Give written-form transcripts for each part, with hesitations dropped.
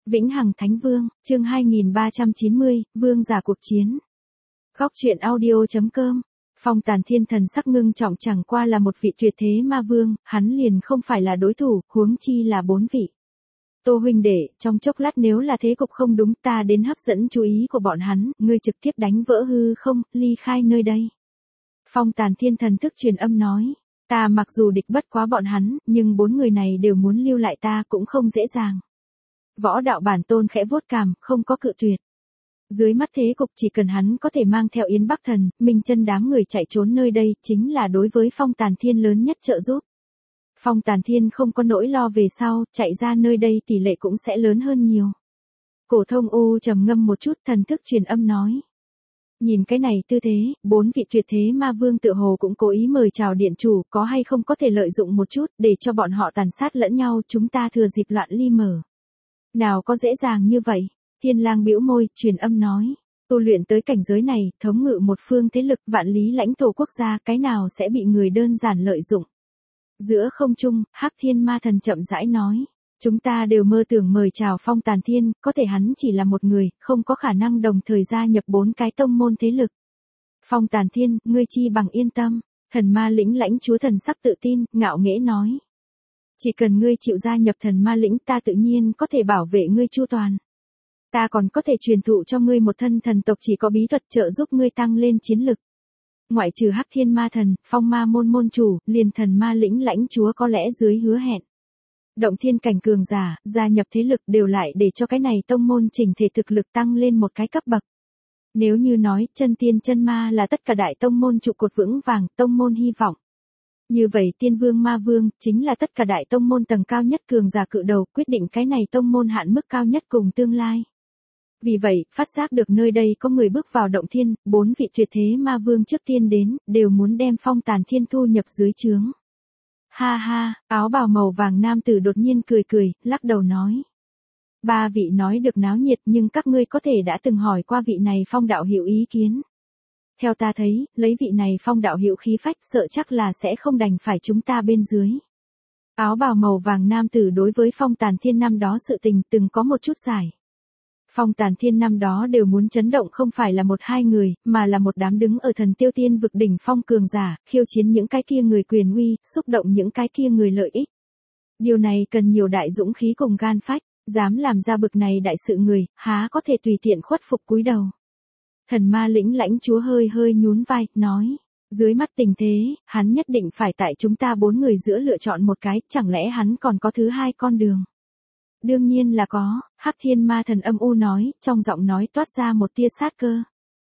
Vĩnh Hằng Thánh Vương, chương 2390, Vương giả cuộc chiến. Góc truyện audio.com. Phong Tàn Thiên thần sắc ngưng trọng, chẳng qua là một vị tuyệt thế ma vương, hắn liền không phải là đối thủ, huống chi là 4 vị. Tô huynh đệ, trong chốc lát nếu là thế cục không đúng, ta đến hấp dẫn chú ý của bọn hắn, ngươi trực tiếp đánh vỡ hư không, ly khai nơi đây. Phong Tàn Thiên thần thức truyền âm nói, ta mặc dù địch bất quá bọn hắn, nhưng 4 người này đều muốn lưu lại ta cũng không dễ dàng. Võ đạo bản tôn khẽ vuốt cằm, không có cự tuyệt. Dưới mắt thế cục, chỉ cần hắn có thể mang theo Yến Bắc Thần, Minh Chân đám người chạy trốn nơi đây, chính là đối với Phong Tàn Thiên lớn nhất trợ giúp. Phong Tàn Thiên không có nỗi lo về sau, chạy ra nơi đây tỷ lệ cũng sẽ lớn hơn nhiều. Cổ Thông U trầm ngâm một chút, thần thức truyền âm nói. Nhìn cái này tư thế, 4 vị tuyệt thế ma vương tự hồ cũng cố ý mời chào điện chủ, có hay không có thể lợi dụng một chút, để cho bọn họ tàn sát lẫn nhau, chúng ta thừa dịp loạn ly mở. Nào có dễ dàng như vậy, Thiên Lang bĩu môi, truyền âm nói, tu luyện tới cảnh giới này, thống ngự một phương thế lực vạn lý lãnh thổ quốc gia, cái nào sẽ bị người đơn giản lợi dụng. Giữa không trung, Hắc Thiên Ma Thần chậm rãi nói, chúng ta đều mơ tưởng mời chào Phong Tàn Thiên, có thể hắn chỉ là một người, không có khả năng đồng thời gia nhập 4 cái tông môn thế lực. Phong Tàn Thiên, ngươi chi bằng yên tâm, Thần Ma lĩnh lãnh chúa thần sắc tự tin, ngạo nghễ nói. Chỉ cần ngươi chịu gia nhập Thần Ma lĩnh, ta tự nhiên có thể bảo vệ ngươi chu toàn. Ta còn có thể truyền thụ cho ngươi một thân thần tộc chỉ có bí thuật trợ giúp ngươi tăng lên chiến lực. Ngoại trừ Hắc Thiên Ma Thần, Phong Ma môn môn chủ, liền Thần Ma lĩnh lãnh chúa có lẽ dưới hứa hẹn. Động thiên cảnh cường giả, gia nhập thế lực đều lại để cho cái này tông môn chỉnh thể thực lực tăng lên một cái cấp bậc. Nếu như nói chân tiên chân ma là tất cả đại tông môn trụ cột vững vàng, tông môn hy vọng. Như vậy tiên vương ma vương, chính là tất cả đại tông môn tầng cao nhất cường giả cự đầu, quyết định cái này tông môn hạn mức cao nhất cùng tương lai. Vì vậy, phát giác được nơi đây có người bước vào động thiên, 4 vị tuyệt thế ma vương trước tiên đến, đều muốn đem Phong Tàn Thiên thu nhập dưới trướng. Ha ha, áo bào màu vàng nam tử đột nhiên cười cười, lắc đầu nói. 3 vị nói được náo nhiệt, nhưng các ngươi có thể đã từng hỏi qua vị này Phong đạo hữu ý kiến. Theo ta thấy, lấy vị này Phong đạo hữu khí phách, sợ chắc là sẽ không đành phải chúng ta bên dưới. Áo bào màu vàng nam tử đối với Phong Tàn Thiên năm đó sự tình từng có một chút giải. Phong Tàn Thiên năm đó đều muốn chấn động không phải là 1-2 người, mà là một đám đứng ở thần tiêu tiên vực đỉnh phong cường giả, khiêu chiến những cái kia người quyền uy, xúc động những cái kia người lợi ích. Điều này cần nhiều đại dũng khí cùng gan phách, dám làm ra bực này đại sự người, há có thể tùy tiện khuất phục cúi đầu. Thần Ma lĩnh lãnh chúa hơi hơi nhún vai, nói, dưới mắt tình thế, hắn nhất định phải tại chúng ta 4 người giữa lựa chọn một cái, chẳng lẽ hắn còn có thứ 2 con đường. Đương nhiên là có, Hắc Thiên Ma Thần âm u nói, trong giọng nói toát ra một tia sát cơ.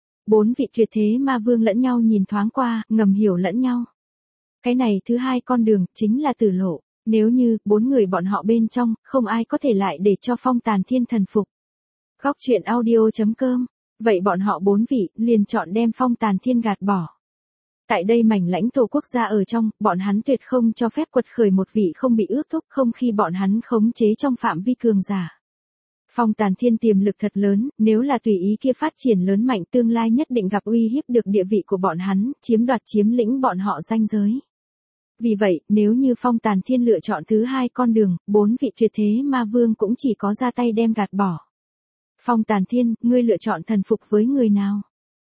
4 vị tuyệt thế ma vương lẫn nhau nhìn thoáng qua, ngầm hiểu lẫn nhau. Cái này thứ 2 con đường, chính là tử lộ, nếu như, 4 người bọn họ bên trong, không ai có thể lại để cho Phong Tàn Thiên thần phục. Góc truyện audio.com, vậy bọn họ 4 vị, liền chọn đem Phong Tàn Thiên gạt bỏ. Tại đây mảnh lãnh thổ quốc gia ở trong, bọn hắn tuyệt không cho phép quật khởi một vị không bị ước thúc, không khi bọn hắn khống chế trong phạm vi cường giả. Phong Tàn Thiên tiềm lực thật lớn, nếu là tùy ý kia phát triển lớn mạnh tương lai nhất định gặp uy hiếp được địa vị của bọn hắn, chiếm lĩnh bọn họ ranh giới. Vì vậy, nếu như Phong Tàn Thiên lựa chọn thứ 2 con đường, 4 vị tuyệt thế ma vương cũng chỉ có ra tay đem gạt bỏ. Phong Tàn Thiên, ngươi lựa chọn thần phục với người nào?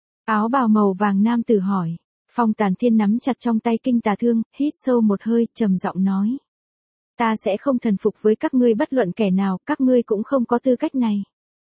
Áo bào màu vàng nam tử hỏi. Phong Tàn Thiên nắm chặt trong tay kinh tà thương, hít sâu một hơi, trầm giọng nói. Ta sẽ không thần phục với các ngươi bất luận kẻ nào, các ngươi cũng không có tư cách này.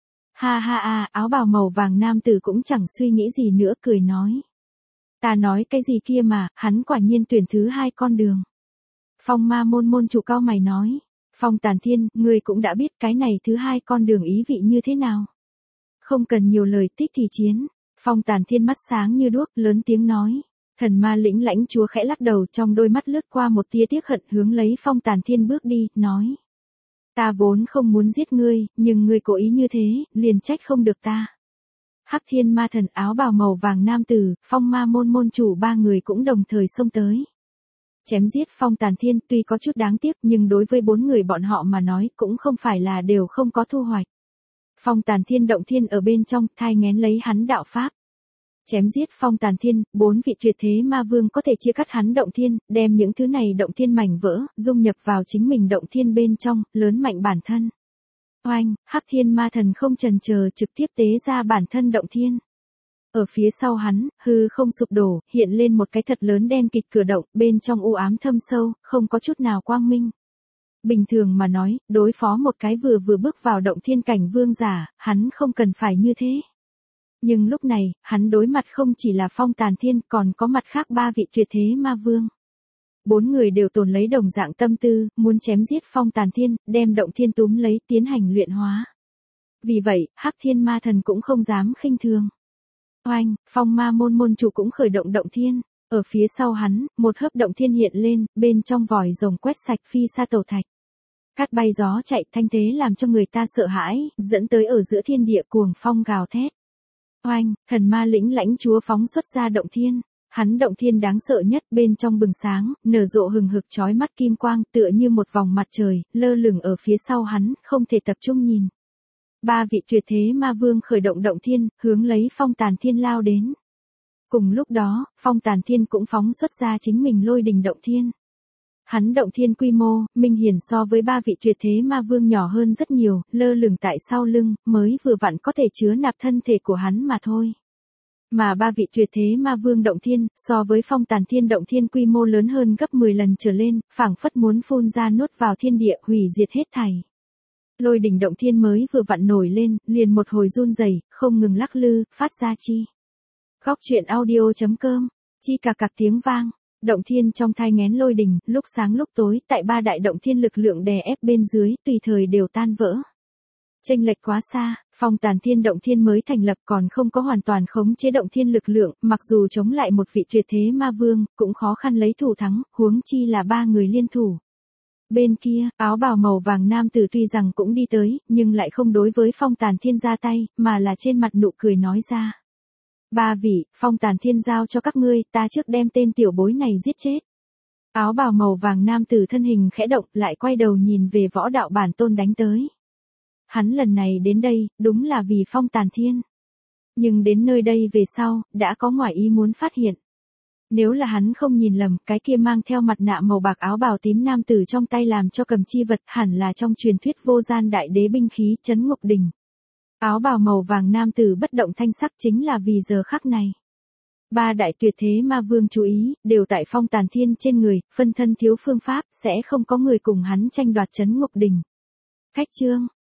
Ha ha ha, áo bào màu vàng nam tử cũng chẳng suy nghĩ gì nữa, cười nói. Ta nói cái gì kia mà, hắn quả nhiên tuyển thứ 2 con đường. Phong Ma môn môn chủ cao mày nói. Phong Tàn Thiên, ngươi cũng đã biết cái này thứ 2 con đường ý vị như thế nào. Không cần nhiều lời, tích thì chiến. Phong Tàn Thiên mắt sáng như đuốc, lớn tiếng nói. Thần Ma lĩnh lãnh chúa khẽ lắc đầu, trong đôi mắt lướt qua một tia tiếc hận, hướng lấy Phong Tàn Thiên bước đi, nói. Ta vốn không muốn giết ngươi, nhưng ngươi cố ý như thế, liền trách không được ta. Hắc Thiên Ma Thần áo bào màu vàng nam tử, Phong Ma môn môn chủ 3 người cũng đồng thời xông tới. Chém giết Phong Tàn Thiên tuy có chút đáng tiếc, nhưng đối với 4 người bọn họ mà nói cũng không phải là đều không có thu hoạch. Phong Tàn Thiên động thiên ở bên trong, thai nghén lấy hắn đạo pháp. Chém giết Phong Tàn Thiên, 4 vị tuyệt thế ma vương có thể chia cắt hắn động thiên, đem những thứ này động thiên mảnh vỡ, dung nhập vào chính mình động thiên bên trong, lớn mạnh bản thân. Oanh, Hắc Thiên Ma Thần không chần chờ trực tiếp tế ra bản thân động thiên. Ở phía sau hắn, hư không sụp đổ, hiện lên một cái thật lớn đen kịt cửa động, bên trong u ám thâm sâu, không có chút nào quang minh. Bình thường mà nói, đối phó một cái vừa bước vào động thiên cảnh vương giả, hắn không cần phải như thế. Nhưng lúc này, hắn đối mặt không chỉ là Phong Tàn Thiên, còn có mặt khác 3 vị tuyệt thế ma vương. 4 người đều tồn lấy đồng dạng tâm tư, muốn chém giết Phong Tàn Thiên, đem động thiên túm lấy tiến hành luyện hóa. Vì vậy, Hắc Thiên Ma Thần cũng không dám khinh thường. Oanh, Phong Ma môn môn chủ cũng khởi động động thiên. Ở phía sau hắn, một hớp động thiên hiện lên, bên trong vòi rồng quét sạch phi sa tổ thạch. Cát bay gió chạy thanh thế làm cho người ta sợ hãi, dẫn tới ở giữa thiên địa cuồng phong gào thét. Oanh, thần ma lĩnh lãnh chúa phóng xuất ra động thiên. Hắn động thiên đáng sợ nhất, bên trong bừng sáng, nở rộ hừng hực chói mắt kim quang, tựa như một vòng mặt trời, lơ lửng ở phía sau hắn, không thể tập trung nhìn. 3 vị tuyệt thế ma vương khởi động động thiên, hướng lấy Phong Tàn Thiên lao đến. Cùng lúc đó, Phong Tàn Thiên cũng phóng xuất ra chính mình lôi đình động thiên. Hắn động thiên quy mô, minh hiển so với 3 vị tuyệt thế ma vương nhỏ hơn rất nhiều, lơ lửng tại sau lưng, mới vừa vặn có thể chứa nạp thân thể của hắn mà thôi. Mà 3 vị tuyệt thế ma vương động thiên, so với Phong Tàn Thiên động thiên quy mô lớn hơn gấp 10 lần trở lên, phảng phất muốn phun ra nuốt vào thiên địa, hủy diệt hết thảy. Lôi đỉnh động thiên mới vừa vặn nổi lên, liền một hồi run rẩy, không ngừng lắc lư, phát ra chi. Góc truyện audio.com, chi cạc cạc tiếng vang. Động thiên trong thai nghén lôi đình, lúc sáng lúc tối, tại 3 đại động thiên lực lượng đè ép bên dưới, tùy thời đều tan vỡ. Chênh lệch quá xa, Phong Tàn Thiên động thiên mới thành lập còn không có hoàn toàn khống chế động thiên lực lượng, mặc dù chống lại một vị tuyệt thế ma vương, cũng khó khăn lấy thủ thắng, huống chi là 3 người liên thủ. Bên kia, áo bào màu vàng nam tử tuy rằng cũng đi tới, nhưng lại không đối với Phong Tàn Thiên ra tay, mà là trên mặt nụ cười nói ra. 3 vị, Phong Tàn Thiên giao cho các ngươi, ta trước đem tên tiểu bối này giết chết. Áo bào màu vàng nam tử thân hình khẽ động, lại quay đầu nhìn về võ đạo bản tôn đánh tới. Hắn lần này đến đây, đúng là vì Phong Tàn Thiên. Nhưng đến nơi đây về sau, đã có ngoại ý muốn phát hiện. Nếu là hắn không nhìn lầm, cái kia mang theo mặt nạ màu bạc áo bào tím nam tử trong tay làm cho cầm chi vật hẳn là trong truyền thuyết vô gian đại đế binh khí Trấn Ngục Đình. Áo bào màu vàng nam tử bất động thanh sắc chính là vì giờ khắc này. 3 đại tuyệt thế ma vương chú ý, đều tại Phong Tàn Thiên trên người, phân thân thiếu phương pháp, sẽ không có người cùng hắn tranh đoạt Trấn Ngục Đình. Khách chương,